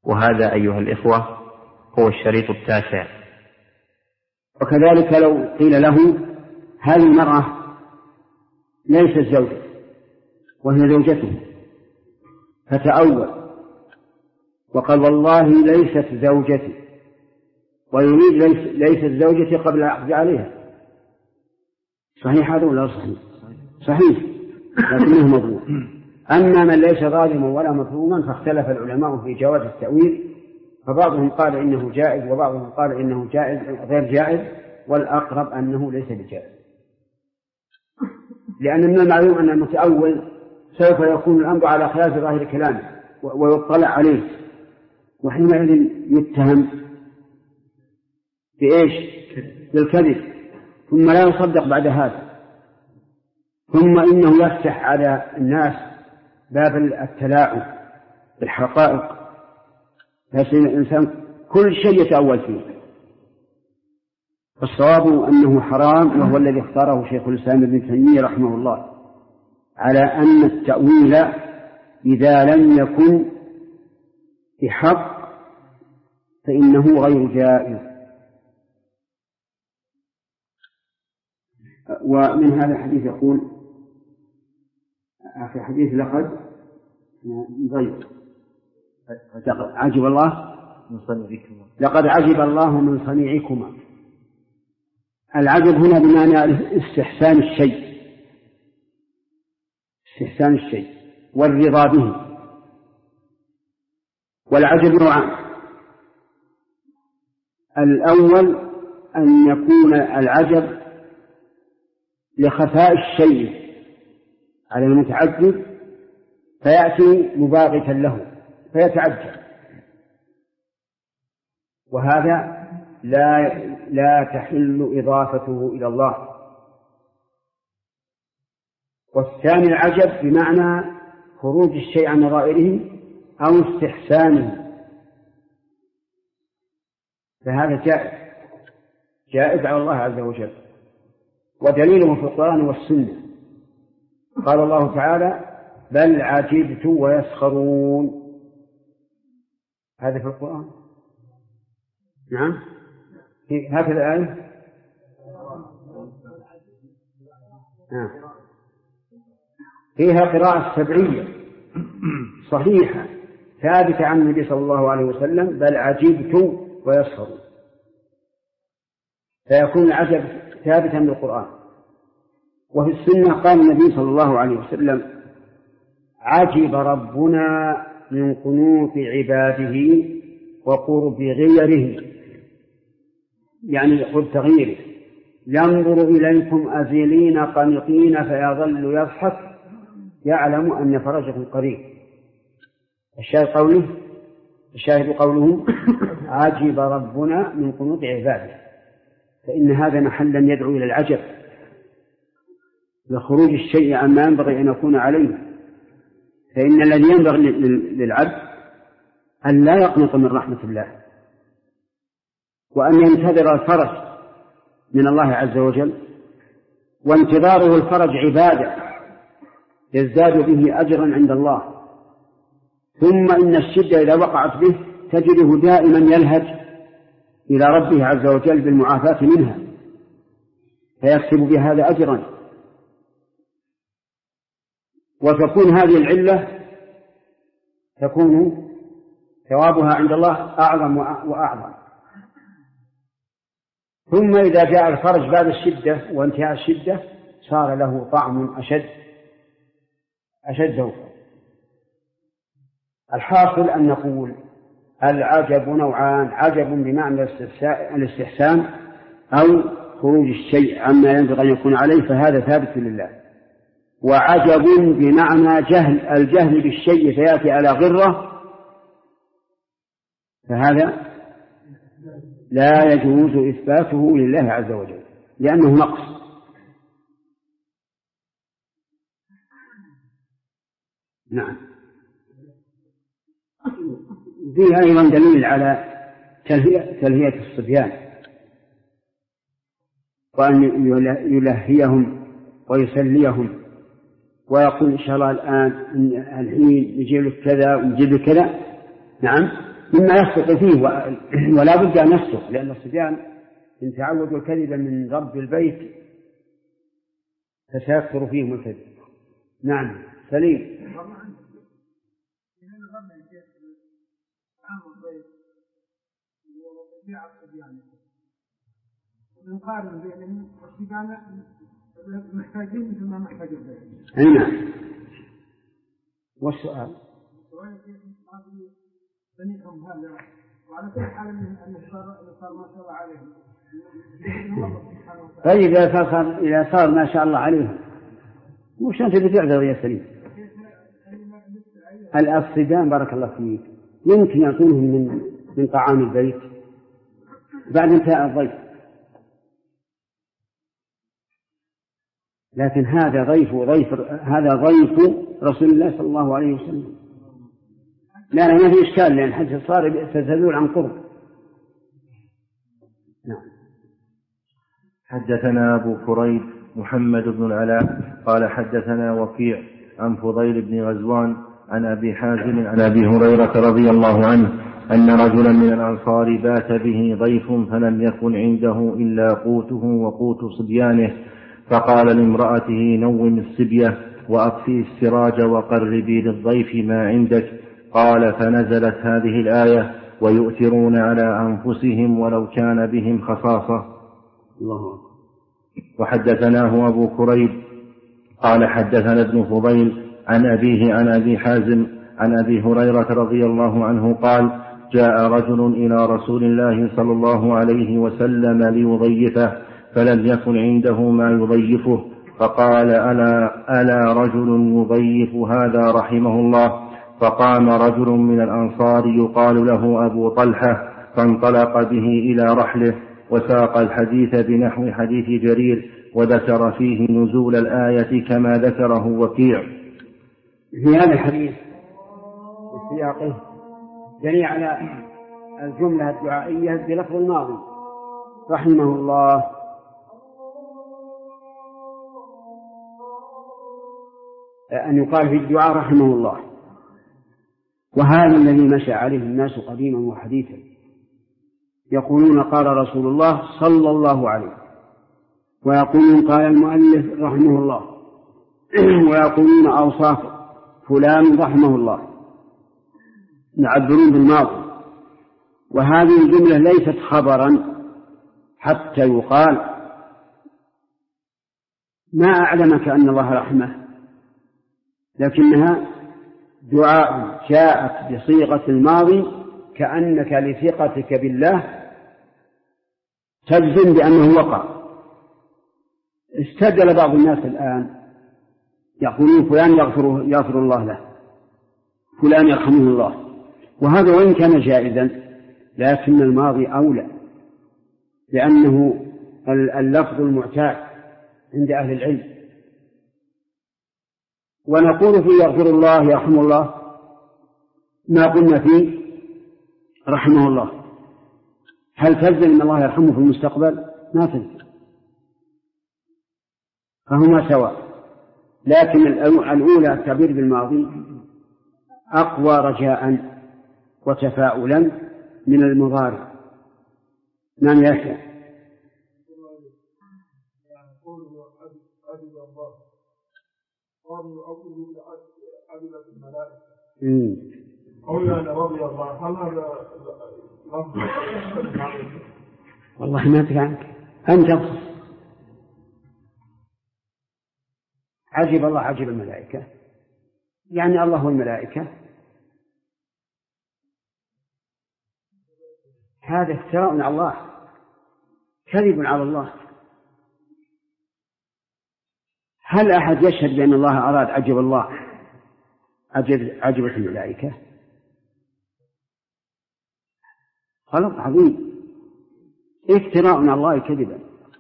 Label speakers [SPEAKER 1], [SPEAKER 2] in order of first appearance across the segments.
[SPEAKER 1] وهذا أيها الإخوة هو الشريط التاسع.
[SPEAKER 2] وكذلك لو قيل له هذه المرأة ليست زوجة وهي زوجته فتأول وقال والله ليست زوجتي، ويريد ليست زوجتي قبل العقد عليها، صحيح هذا ولا صحيح؟ صحيح، لكنه مظلوم. أما من ليس ظالما ولا مظلوما فاختلف العلماء في جواز التأويل، فبعضهم قال إنه جائز وبعضهم قال إنه جائز غير جائز، والأقرب أنه ليس بجائز، لأن من المعلوم أن المتأول سوف يكون الأمر على خلاف ظاهر كلامه ويطلع عليه، وحينئذ يتهم بإيش؟ بالكذب، ثم لا يصدق بعد هذا، ثم إنه يفتح على الناس باب التلاعب بالحقائق، فيصير الإنسان كل شيء يتأول فيه. فالصواب أنه حرام، وهو الذي اختاره شيخ الإسلام ابن تيمية رحمه الله، على أن التأويل إذا لم يكن بحق فإنه غير جائز. ومن هذا الحديث يقول في حديث لقد عجب الله من صنيعكما، لقد عجب الله من صنيعكما. العجب هنا بمعنى استحسان الشيء، استحسان الشيء والرضا به. والعجب نوعان: الأول أن يكون العجب لخفاء الشيء على المتعجب فيأتي مباغتا له فيتعجب، وهذا لا تحل إضافته إلى الله. والثاني العجب بمعنى خروج الشيء عن نظائره أو استحسانه، فهذا جائز على الله عز وجل، ودليله في القرآن والسنة. قال الله تعالى: بل عجبت ويسخرون. هذا في القرآن، نعم، هكذا الآية. فيها قراءة سبعية صحيحة ثابتة عن النبي صلى الله عليه وسلم: بل عجبت ويسخرون، فيكون العجب ثابتا بالقرآن. وفي السنة قال النبي صلى الله عليه وسلم: عجب ربنا من قنوط عباده وقرب غيره، يعني قرب تغييره، ينظر إليكم أزلين قنطين فيظل يضحك يعلم أن فرجكم قريب. الشاهد قوله عجب ربنا من قنوط عباده، فإن هذا محلا يدعو إلى العجب لخروج الشيء عما ينبغي أن يكون عليه. فإن الذي ينبغي للعبد أن لا يقنط من رحمة الله، وأن ينتظر الفرج من الله عز وجل، وانتظاره الفرج عبادة يزداد به أجرا عند الله. ثم إن الشدة إذا وقعت به تجده دائما يلهج إلى ربه عز وجل بالمعافاة منها، فيكسب بهذا أجرا. وتكون هذه العلة تكون ثوابها عند الله أعظم وأعظم. ثم إذا جاء الفرج بعد الشدة وانتهاء الشدة صار له طعم أشد ذوقا. الحاصل أن نقول العجب نوعان: عجب بمعنى الاستحسان أو خروج الشيء عما ينبغي أن يكون عليه، فهذا ثابت لله. وعجب بمعنى الجهل بالشيء فيأتي على غرة، فهذا لا يجوز إثباته لله عز وجل لأنه نقص. نعم. فيها أيضا دليل على تلهية الصبيان، وأن يلهيهم ويسليهم ويقول إن شاء الله الحين نجيب لك كذا ونجيب لك كذا. نعم، مما يصدق فيه ولا بد أن يصدق، لأن الصبيان إن تعودوا الكذب من رب البيت فسيكثر فيهم الكذب. نعم سليم.
[SPEAKER 3] نقارن بين الصبيان محتاجين مثل ما محتاج البيت.
[SPEAKER 2] نعم. والسؤال
[SPEAKER 3] بنيهم هذا وعلى كل حال أن صار ما شاء الله عليهم.
[SPEAKER 2] طيب إذا صار ما شاء الله عليهم وش أنت بتعذر يا سليم؟ الصبيان بارك الله فيك يمكن يعطونهم من طعام البيت بعد انتهاء الضيف، لكن هذا ضيف رسول الله صلى الله عليه وسلم. لا ما في إشكال، لأن حديث صار تزلول عن قرب. نعم.
[SPEAKER 4] حدثنا أبو كريب محمد بن العلاء قال حدثنا وكيع عن فضيل بن غزوان عن أبي حازم عن أبي هريرة رضي الله عنه أن رجلا من الأنصار بات به ضيف فلم يكن عنده إلا قوته وقوت صبيانه، فقال لامرأته نوم الصبية وأطفئي السراج وقربي للضيف ما عندك. قال فنزلت هذه الآية ويؤثرون على أنفسهم ولو كان بهم خصاصة.
[SPEAKER 2] الله.
[SPEAKER 4] وحدثناه أبو كريب قال حدثنا ابن فضيل عن أبيه عن أبي حازم عن أبي هريرة رضي الله عنه قال جاء رجل إلى رسول الله صلى الله عليه وسلم ليضيفه فلم يكن عنده ما يضيفه، فقال ألا رجل يضيف هذا رحمه الله؟ فقام رجل من الأنصار يقال له أبو طلحة فانطلق به إلى رحله وساق الحديث بنحو حديث جرير وذكر فيه نزول الآية كما ذكره وكيع.
[SPEAKER 2] في هذا الحديث وسياقه جري على الجملة الدعائية بلفظ الماضي رحمه الله، أن يقال في الدعاء رحمه الله، وهذا الذي مشى عليه الناس قديما وحديثا، يقولون قال رسول الله صلى الله عليه، ويقولون قال المؤلف رحمه الله، ويقولون أوصاف فلان رحمه الله، يعبرون بالماضي، وهذه الجملة ليست خبرا حتى يقال ما أعلمك أن الله رحمه، لكنها دعاء جاءت بصيغة الماضي كأنك لثقتك بالله تجزم بأنه وقع. استدل بعض الناس الآن يقولون فلان يغفر الله له، فلان يرحمه الله، وهذا وإن كان جائزا لكن الماضي أولى، لأنه اللفظ المعتاد عند أهل العلم. ونقول فيه يغفر الله يرحم الله ما قلنا فيه رحمه الله. هل تلزم أن الله يرحمه في المستقبل؟ ما تلزم، فهما سواء، لكن الأولى التعبير بالماضي أقوى رجاء وتفاؤلا من المضارع. نعم يا أخي.
[SPEAKER 3] قالوا أقول عدلت الملائكة أولا رضي الله، هل هذا لفظ؟
[SPEAKER 2] والله ما أدري عنك أنت تقصد عجب الله عجب الملائكة، يعني الله والملائكة، هذا افتراء على الله، كذب على الله. هل أحد يشهد بأن الله أراد عجب الله عجبت الملائكة؟ خلق عظيم، افتراء على الله كذبا.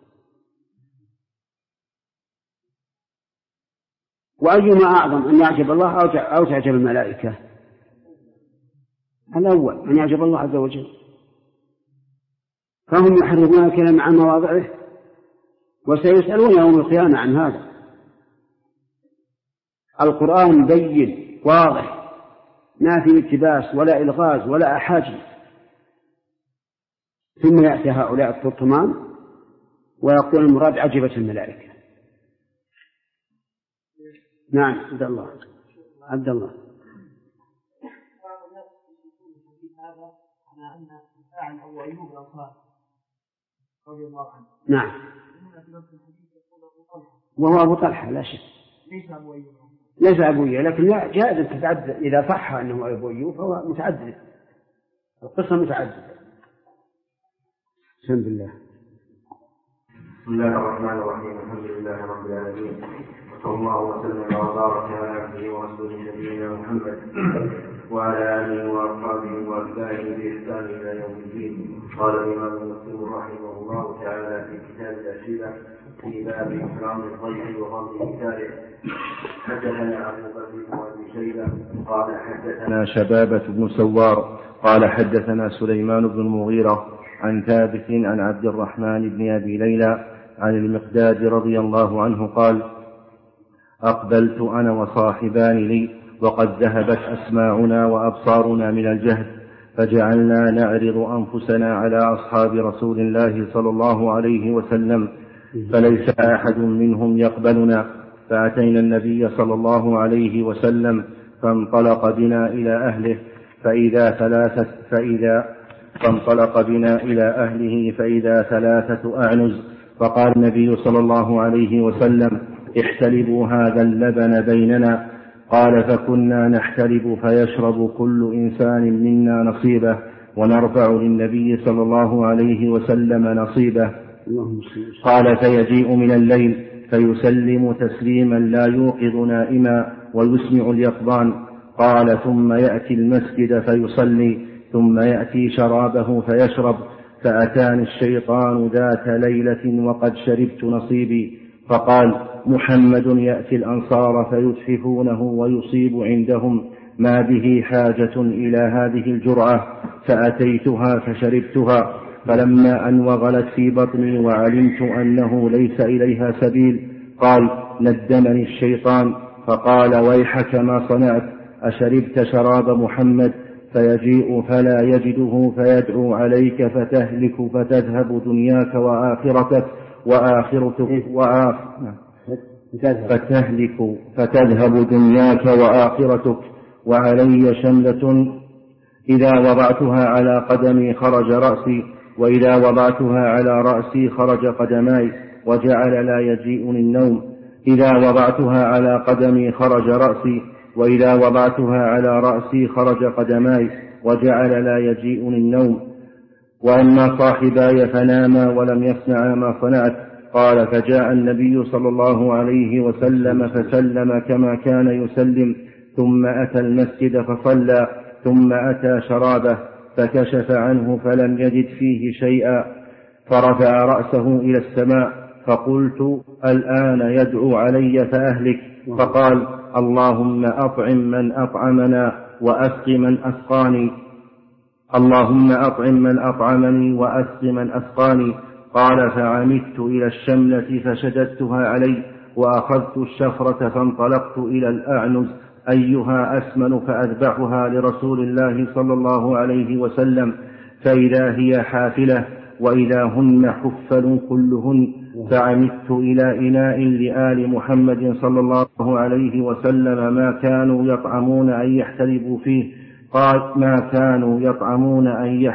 [SPEAKER 2] وأيما أعظم أن يعجب الله أو تعجب الملائكة؟ الأول أن يعجب الله عز وجل، فهم يحرفون الكلام عن مواضعه وسيسألون يوم القيامة عن هذا. القرآن بين واضح ما في التباس ولا إلغاز ولا أحاجي. ثم يأتي هؤلاء التركمان ويقول المراد عجبت الملائكة. نعم عبد الله. نعم وهو أبو طلحة لا شك، ليس أبو أيوب، لكن جائز تتعدد إذا صح أنه أبو أيوب فهو متعدد، القصة متعددة. بسم الله.
[SPEAKER 4] بسم الله الرحمن الرحيم. الحمد لله رب العالمين، وصلى الله وسلم وبارك على عبده ورسوله نبينا محمد وعلى آله وأصحابه وأتباعه بإحسان إلى يوم الدين. قال الإمام مسلم رحمه الله تعالى في كتاب الأشربة في باب إكرام الضيف وفضل إيثاره. حدثنا أبو بكر بن أبي شيبة قال حدثنا شبابة بن سوار قال حدثنا سليمان بن المغيرة عن ثابت عن عبد الرحمن بن أبي ليلى عن المقداد رضي الله عنه قال: أقبلت أنا وصاحبان لي وقد ذهبت أسماعنا وأبصارنا من الجهد، فجعلنا نعرض أنفسنا على أصحاب رسول الله صلى الله عليه وسلم، فليس أحد منهم يقبلنا، فأتينا النبي صلى الله عليه وسلم فانطلق بنا إلى أهله فإذا ثلاثة أعنز، فقال النبي صلى الله عليه وسلم: احتلبوا هذا اللبن بيننا. قال: فكنا نحتلب فيشرب كل إنسان منا نصيبه، ونرفع للنبي صلى الله عليه وسلم نصيبه. قال: فيجيء من الليل فيسلم تسليما لا يوقظ نائما ويسمع اليقظان. قال: ثم يأتي المسجد فيصلي، ثم يأتي شرابه فيشرب. فأتاني الشيطان ذات ليلة وقد شربت نصيبي، فقال: محمد يأتي الأنصار فيتحفونه ويصيب عندهم، ما به حاجة إلى هذه الجرعة. فأتيتها فشربتها، فلما أن وغلت في بطني وعلمت أنه ليس إليها سبيل، قال: ندمني الشيطان، فقال: ويحك ما صنعت، أشربت شراب محمد؟ فيجيء فلا يجده فيدعو عليك فتهلك فتذهب دنياك وآخرتك فتذهب دنياك وآخرتك، وعلي شملة إذا وضعتها على قدمي خرج رأسي، وإذا وضعتها على رأسي خرج قدماي، وجعل لا يجيئني النوم. إذا وضعتها على قدمي خرج رأسي، وإذا وضعتها على رأسي خرج قدماي، وجعل لا يجيئني النوم. وأما صاحباي فناما ولم يصنعا ما صنعت. قال: فجاء النبي صلى الله عليه وسلم فسلم كما كان يسلم، ثم أتى المسجد فصلى، ثم أتى شرابه فكشف عنه فلم يجد فيه شيئا، فرفع رأسه إلى السماء، فقلت: الآن يدعو علي فأهلك. فقال: اللهم أطعم من أطعمنا وأسق من أسقاني. اللهم أطعم من أطعمني وأسق من أسقاني. قال: فعمدت إلى الشملة فشددتها علي، وأخذت الشفرة فانطلقت إلى الأعنز أيها أسمن فأذبحها لرسول الله صلى الله عليه وسلم، فإذا هي حافلة وإذا هن حفل كلهن. فعمدت إلى إناء لآل محمد صلى الله عليه وسلم ما كانوا يطعمون أن يحتلبوا فيه. قال: ما كانوا يطمعون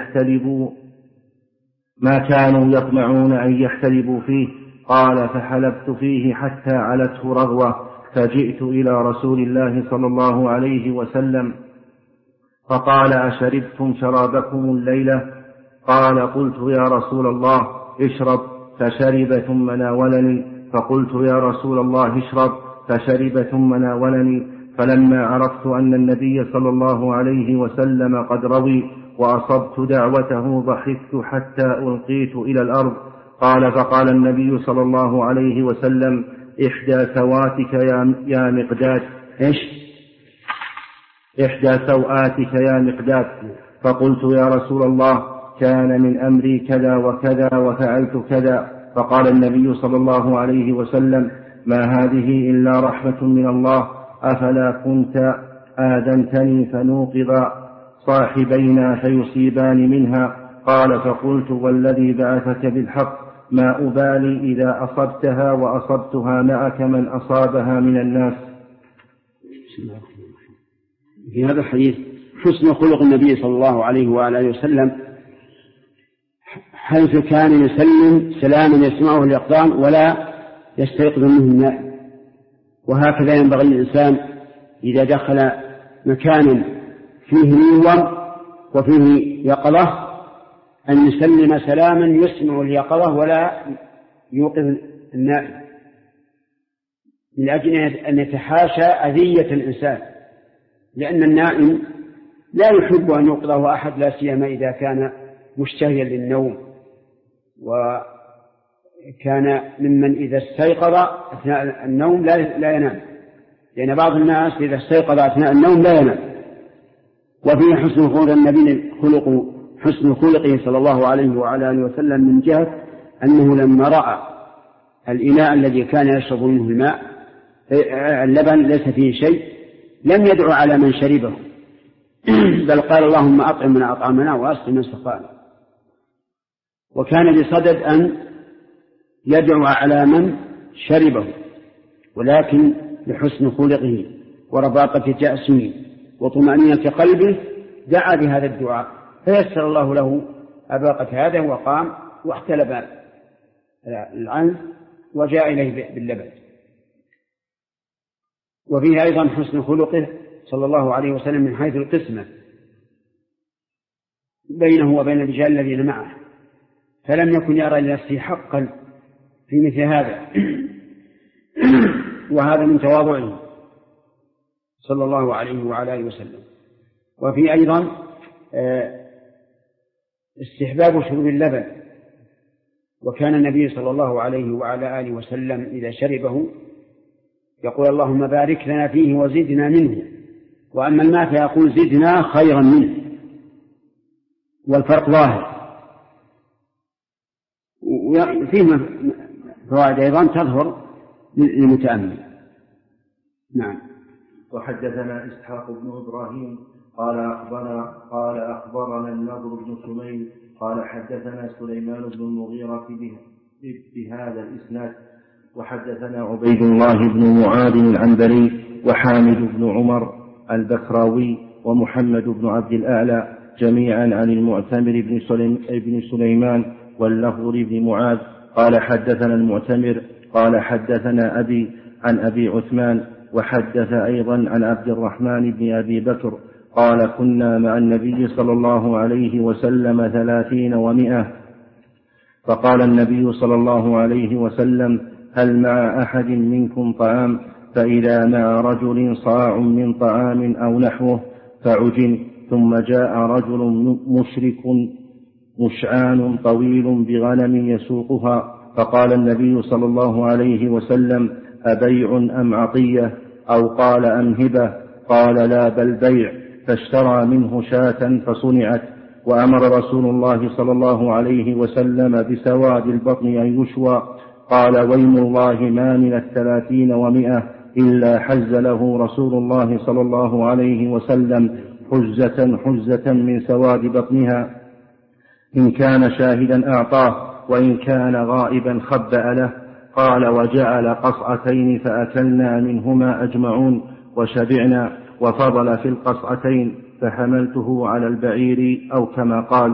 [SPEAKER 4] أن يحتلبوا فيه. قال: فحلبت فيه حتى علته رغوة، فجئت إلى رسول الله صلى الله عليه وسلم فقال: أشربتم شرابكم الليلة؟ قال: قلت: يا رسول الله اشرب. فشرب ثم ناولني، فقلت: يا رسول الله اشرب. فشرب ثم ناولني. فلما عرفت أن النبي صلى الله عليه وسلم قد روي وأصبت دعوته ضحكت حتى ألقيت إلى الأرض. قال: فقال النبي صلى الله عليه وسلم: إحدى سواتك يا مقداد. إحدى سوآتك يا مقداد. فقلت: يا رسول الله، كان من أمري كذا وكذا وفعلت كذا. فقال النبي صلى الله آذنتني فنوقظ صاحبينا فيصيبان منها. قال فقلت والذي بعثك بالحق ما أبالي إذا أصبتها وأصبتها معك من أصابها من الناس.
[SPEAKER 2] في هذا الحديث حسن خلق النبي صلى الله عليه وآله وسلم، حيث كان يسلم سلاما يسمعه اليقظان ولا يستيقظ منه النائم. وهكذا ينبغي الإنسان إذا دخل مكان فيه نوم وفيه يقظة أن يسلم سلاما يسمع اليقظة ولا يوقظ النائم، من أجل أن يتحاشى أذية الإنسان، لأن النائم لا يحب أن يوقظه أحد، لا سيما إذا كان مشتهيا للنوم وكان ممن إذا استيقظ أثناء النوم لا ينام، لأن بعض الناس إذا استيقظ أثناء النوم لا ينام. وفيه حسن خلق النبي حسن خلقه صلى الله عليه وعلى آله وسلم من جهة أنه لما رأى الإناء الذي كان يشرب منه الماء اللبن ليس فيه شيء لم يدعو على من شربه، بل قال اللهم أطعم من أطعمنا وأسق من سقانا. وكان بصدد أن يدعو على من شربه، ولكن لحسن خلقه ورباطة جأسه وطمأنينة قلبه دعا بهذا الدعاء، فيسر الله له أباقة هذا وقام واحتلب العنز وجاء إليه باللبن. وفيه أيضا حسن خلقه صلى الله عليه وسلم من حيث القسمة بينه وبين الرجال الذين معه، فلم يكن يرى لنفسه حقا في مثل هذا، وهذا من تواضعه صلى الله عليه وعلى آله وسلم. وفي أيضا استحباب شرب اللبن، وكان النبي صلى الله عليه وعلى آله وسلم إذا شربه يقول اللهم بارك لنا فيه وزدنا منه، وأما الماء فيقول زدنا خيرا منه، والفرق ظاهر. وفيه فوائد أيضا تظهر للمتأمل. نعم.
[SPEAKER 4] وحدثنا إسحاق بن إبراهيم قال أخبرنا النضر بن سميل قال حدثنا سليمان بن المغيرة بهذا الإسناد. وحدثنا عبيد الله بن معاذ العنبري وحامد بن عمر البكراوي ومحمد بن عبد الأعلى جميعا عن المعتمر بن سليمان واللفظ بن معاذ قال حدثنا المعتمر قال حدثنا أبي عن أبي عثمان وحدث أيضا عن عبد الرحمن بن أبي بكر قال كنا مع النبي صلى الله عليه وسلم 30 و100، فقال النبي صلى الله عليه وسلم هل مع أحد منكم طعام؟ فإذا مع رجل صاع من طعام أو نحوه فعجن. ثم جاء رجل مشرك مشعان طويل بغنم يسوقها، فقال النبي صلى الله عليه وسلم أبيع أم عطية؟ أو قال أم هبة؟ قال لا بل بيع، فاشترى منه شاة فصنعت. وأمر رسول الله صلى الله عليه وسلم بسواد البطن أن يشوى. قال ويم الله ما من 30 و100 إلا حز له رسول الله صلى الله عليه وسلم حزة من سواد بطنها، إن كان شاهدا أعطاه وإن كان غائبا خبأ له. قال وجعل قصعتين فأكلنا منهما أجمعون وشبعنا، وفضل في القصعتين فحملته على البعير أو كما قال.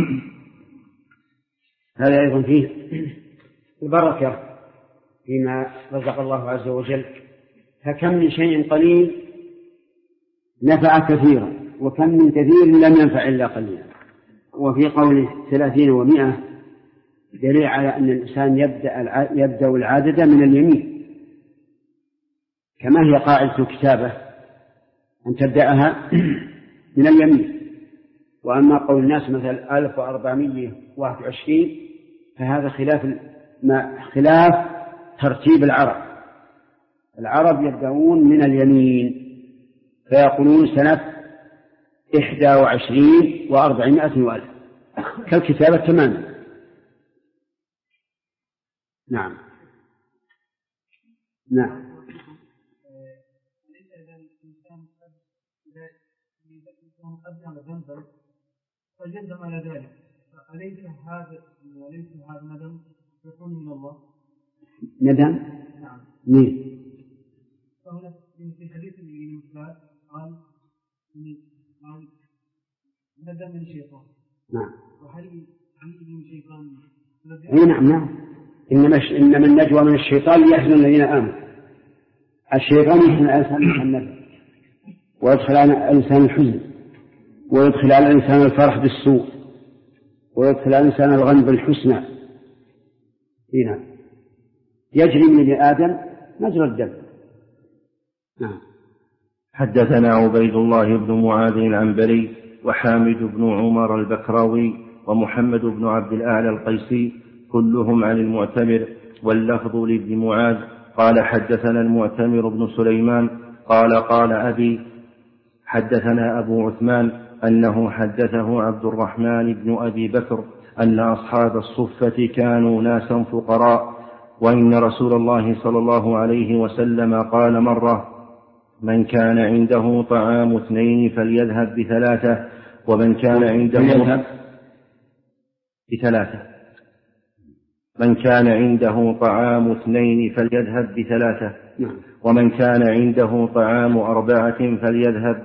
[SPEAKER 2] هذا أيضا فيه البركة فيما رزق الله عز وجل، فكم من شيء قليل نفع كثيرا وكم من كثير لم ينفع إلا قليلا. وفي قوله 30 و100 دليل على أن الإنسان يبدأ العادة من اليمين، كما هي قاعدة الكتابة أن تبدأها من اليمين. وأما قول الناس مثل 1421 فهذا خلاف ترتيب العرب يبدأون من اليمين فيقولون سنة 21 و400 وألف كالكتابة تماما. نعم.
[SPEAKER 3] أذنب ذنبا فجزم على ذلك، أليس هذا ندم يكون من الله؟
[SPEAKER 2] ندم؟
[SPEAKER 3] نعم.
[SPEAKER 2] مين؟
[SPEAKER 3] فهنا في حديث المثال قال ندم من الشيطان.
[SPEAKER 2] نعم.
[SPEAKER 3] وهل يجي من الشيطان؟
[SPEAKER 2] نعم. إنما النجوى من الشيطان ليحزن الذين آمنوا. الشيطان يحزن الإنسان الندم، ويدخل على الإنسان الحزن، ويدخل على الإنسان الفرح بالسوء، ويدخل على الإنسان الغم بالحسنى. هنا يجري من ابن آدم مجرى الدم. نعم.
[SPEAKER 4] حدثنا عبيد الله بن معاذ العنبري وحامد بن عمر البكراوي ومحمد بن عبد الأعلى القيسي كلهم عن المعتمر، واللفظ لابن معاذ قال حدثنا المعتمر بن سليمان قال أبي حدثنا أبو عثمان أنه حدثه عبد الرحمن بن أبي بكر أن أصحاب الصفة كانوا ناسا فقراء، وإن رسول الله صلى الله عليه وسلم قال مرة: من كان عنده طعام 2 فليذهب ب3، ومن كان عنده من كان عنده طعام 2 فليذهب ب3، ومن كان عنده طعام 4 فليذهب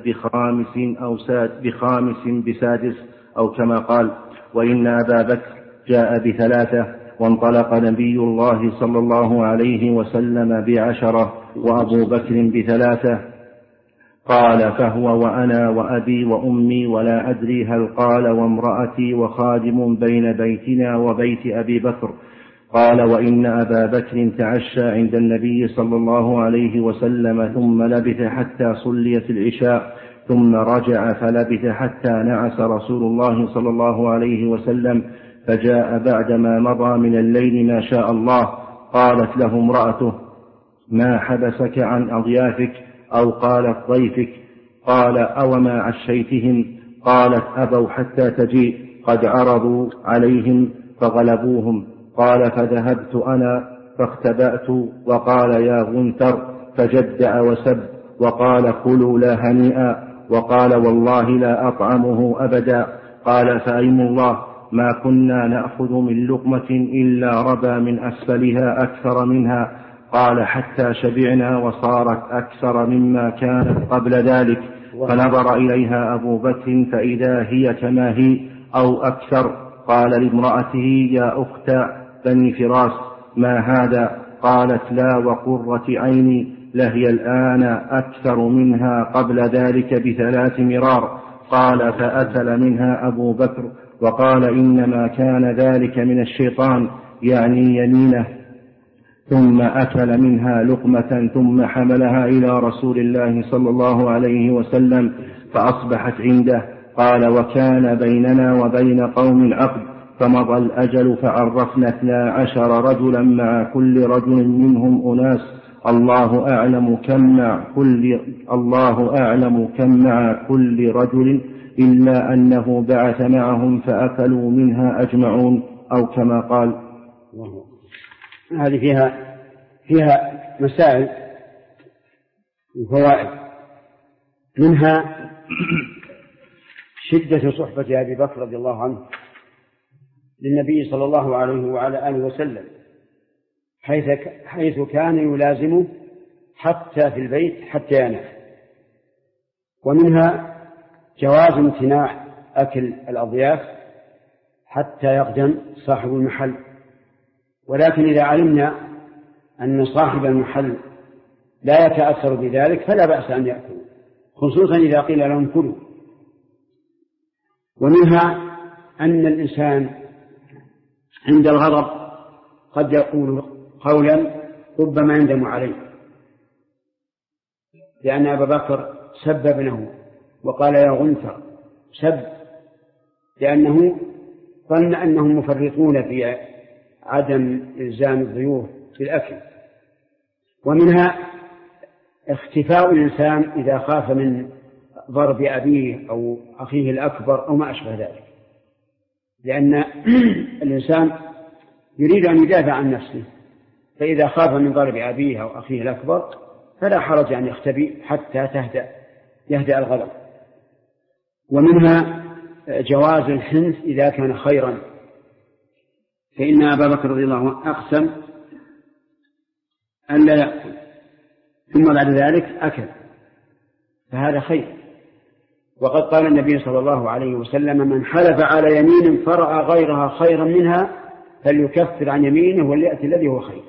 [SPEAKER 4] بخامس بسادس، أو كما قال. وإن أبا بكر جاء ب3، وانطلق نبي الله صلى الله عليه وسلم ب10، وأبو بكر ب3. قال: فهو وأنا وأبي وأمي، ولا أدري هل قال وامرأتي وخادم بين بيتنا وبيت أبي بكر. قال: وإن أبا بكر تعشى عند النبي صلى الله عليه وسلم، ثم لبث حتى صليت العشاء، ثم رجع فلبث حتى نعس رسول الله صلى الله عليه وسلم، فجاء بعدما مضى من الليل ما شاء الله. قالت له امرأته: ما حبسك عن أضيافك؟ أو قالت ضيفك؟ قال: أوما عشيتهم؟ قالت: أبوا حتى تجيء، قد عرضوا عليهم فغلبوهم. قال: فذهبت أنا فاختبأت، وقال: يا غنثر، فجدع وسب، وقال: كلوا لا هنيئا، وقال: والله لا أطعمه أبدا. قال: فأيم الله ما كنا نأخذ من لقمة إلا ربى من أسفلها أكثر منها. قال: حتى شبعنا وصارت أكثر مما كانت قبل ذلك. فنظر إليها أبو بكر فإذا هي كما هي أو أكثر. قال لامرأته: يا أخت بني فراس، ما هذا؟ قالت: لا وقرة عيني، لهي الآن أكثر منها قبل ذلك ب3 مرار. قال: فأكل منها أبو بكر وقال: إنما كان ذلك من الشيطان، يعني يمينه. ثم أكل منها لقمة، ثم حملها إلى رسول الله صلى الله عليه وسلم فأصبحت عنده. قال: وكان بيننا وبين قوم عقد، فمضى الأجل فعرفنا 12 رجلا، مع كل رجل منهم أناس، الله أعلم كم مع كل رجل، إلا أنه بعث معهم فأكلوا منها أجمعون، أو كما قال.
[SPEAKER 2] هذه فيها مسائل وفوائد، منها شدة صحبة أبي بكر رضي الله عنه للنبي صلى الله عليه وعلى آله وسلم، حيث كان يلازمه حتى في البيت حتى ينام. ومنها جواز امتناع أكل الأضياف حتى يقدم صاحب المحل، ولكن إذا علمنا أن صاحب المحل لا يتأثر بذلك فلا بأس أن يأكل، خصوصا إذا قيل لهم كلوا. ومنها أن الإنسان عند الغضب قد يقول قولا ربما يندم عليه، لأن أبا بكر سب ابنه وقال: يا غنثر، سب لأنه ظن أنهم مفرطون في عدم إلزام الضيوف بالأكل. ومنها اختفاء الإنسان إذا خاف من ضرب أبيه أو أخيه الأكبر أو ما أشبه ذلك، لأن الإنسان يريد أن يدافع عن نفسه، فإذا خاف من ضرب أبيه أو أخيه الأكبر فلا حرج أن يختبئ حتى يهدأ الغضب. ومنها جواز الحنث إذا كان خيرا، فإن أبا بكر رضي الله عنه أقسم أن لا يأكل ثم بعد ذلك أكل، فهذا خير. وقد قال النبي صلى الله عليه وسلم: من حلف على يمين فرأى غيرها خيرا منها فليكفر عن يمينه وليأتي الذي هو خير.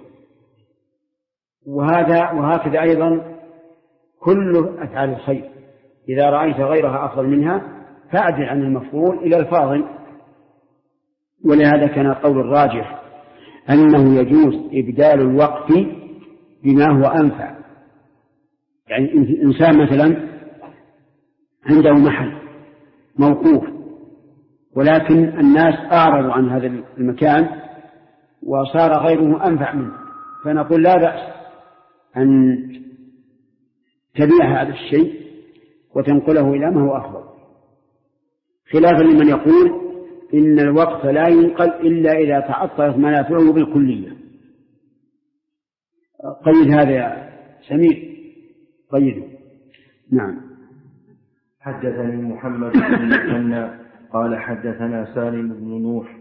[SPEAKER 2] وهكذا أيضا كل أفعال الخير، إذا رأيت غيرها أفضل منها فأعدل عن المفضول إلى الفاضل. ولهذا كان القول الراجح أنه يجوز إبدال الوقف بما هو أنفع. يعني إنسان مثلا عنده محل موقوف، ولكن الناس أعرضوا عن هذا المكان وصار غيره أنفع منه، فنقول لا بأس أن تبيع هذا الشيء وتنقله إلى ما هو أفضل، خلافا لمن يقول إن الوقف لا ينقل إلا إذا تعطلت منافعه بالكلية. قيد هذا يا سمير، قيده. نعم.
[SPEAKER 4] حدثني محمد بن المثنى قال حدثنا سالم بن نوح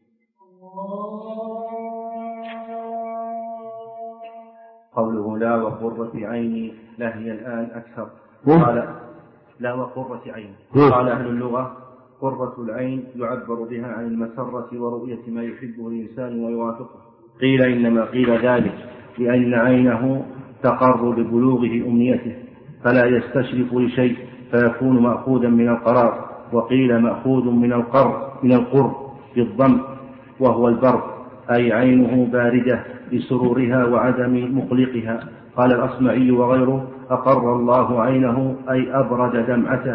[SPEAKER 4] قوله لا وقرة عيني لا هي الآن أكثر. قال لا وقرة عيني. قال أهل اللغة: قرة العين يعبر بها عن المسرة ورؤية ما يحبه الإنسان ويوافقه. قيل إنما قيل ذلك لأن عينه تقر ببلوغه أمنيته فلا يستشرف لشيء فيكون مأخوذا من القرار. وقيل مأخوذ من القر بالضم وهو البرد، أي عينه باردة بسرورها وعدم مقلقها. قال الأصمعي وغيره: أقر الله عينه أي أبرد دمعته،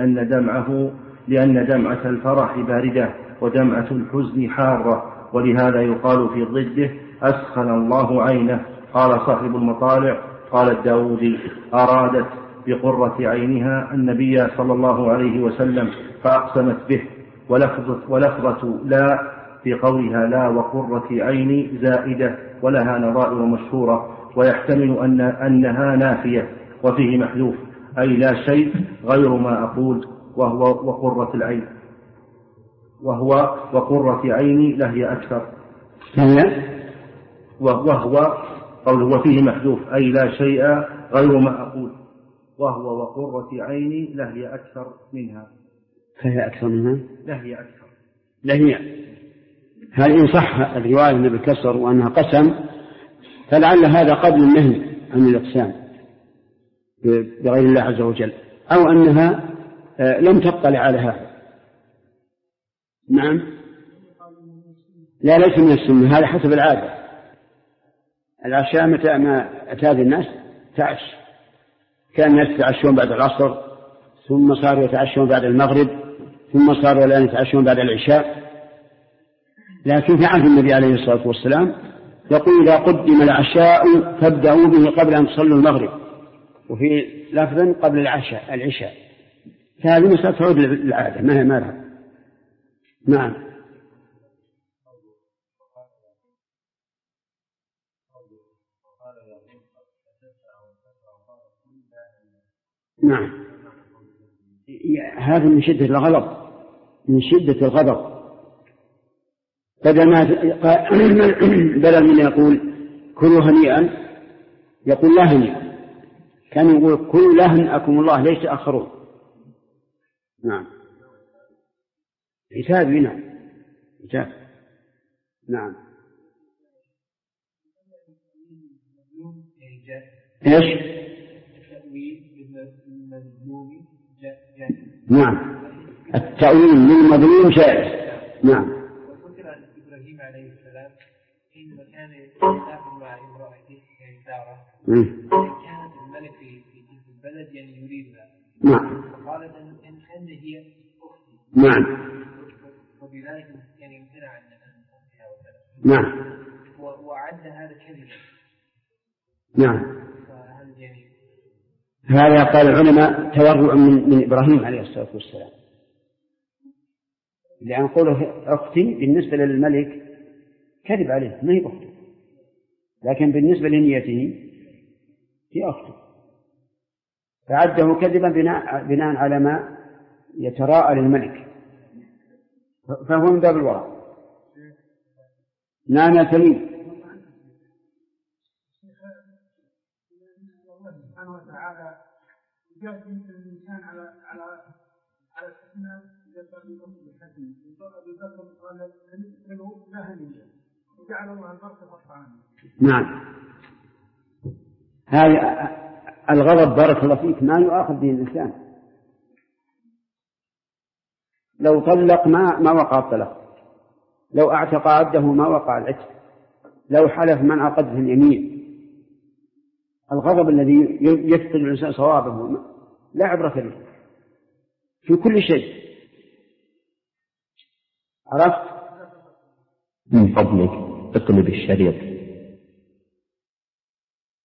[SPEAKER 4] لأن دمعة الفرح باردة ودمعة الحزن حارة، ولهذا يقال في ضده: أسخن الله عينه. قال صاحب المطالع: قال الداودي: أرادت بقرة عينها النبي صلى الله عليه وسلم فأقسمت به. ولفظة لا في قولها لا وقرة عيني زائدة ولها نظائر مشهورة، ويحتمل أنها نافية وفيه محذوف، أي لا شيء غير ما أقول وهو وقرة عيني لهي أكثر. وهو قوله وفيه محذوف أي لا شيء غير ما أقول وهو وقرة عيني لهي أكثر منها.
[SPEAKER 2] فهي أكثر منها
[SPEAKER 4] لهي.
[SPEAKER 2] هل إن صح الرواية بالكسر وأنها قسم فلعل هذا قبل النهي عن الإقسام بغير الله عز وجل، أو أنها لم تطلع على هذا. نعم. لا، ليس من السنة، هذا حسب العادة. العشاء متى ما أتى الناس تعش، كان الناس يتعشون بعد العصر، ثم صاروا يتعشون بعد المغرب، ثم صاروا الآن يتعشون بعد العشاء. لكن في عهد النبي عليه الصلاة والسلام يقول: إذا قدم العشاء فابدأوا به قبل أن تصلوا المغرب، وفي لفظ قبل العشاء. فهذه مسألة تعود للعادة ما هي مالها. نعم. نعم، هذا من شدة الغضب، بدل من يقول كلوا هنيئا يقول لا هنيئا، كان يقول كلوا لا هنئكم الله ليس تأخرون. نعم. عتاب. نعم. ايش؟ نعم، التأويل للمظلوم جائز. نعم.
[SPEAKER 3] وذكر عن إبراهيم عليه السلام حينما كان يتعامل مع امرأته يعني سارة، كانت الملك في تلك البلد يعني يريدها.
[SPEAKER 2] نعم.
[SPEAKER 3] فقالت أن هي أختي.
[SPEAKER 2] نعم.
[SPEAKER 3] وبذلك يعني امتنع عن أختها وكذا.
[SPEAKER 2] نعم.
[SPEAKER 3] وعد هذا كذبا.
[SPEAKER 2] نعم.
[SPEAKER 3] يعني
[SPEAKER 2] هذا قال العلماء تورع من إبراهيم عليه الصلاة والسلام، لأن قوله أختي بالنسبة للملك كذب عليه، ما هي أخته، لكن بالنسبة لنيته هي أخته، فعده كذبا بناء على ما يتراءى للملك، فهو من باب الورع. نعم يا سليم.
[SPEAKER 5] الله سبحانه وتعالى يجازي الإنسان على الحسنة إذا صار يقصد الحسنة، أبي بكر قال له لا هنية وجعل الله البركة فرحا.
[SPEAKER 2] نعم، هذا الغضب بارك الله فيك ما يؤاخذ به الإنسان. لو طلق ما وقع الطلاق، لو اعتق عبده ما وقع العتق، لو حلف من عقده اليمين. الغضب الذي يفقد الإنسان صوابه لا عبرة به في كل شيء. عرفت؟
[SPEAKER 1] من فضلك اقلب الشريط.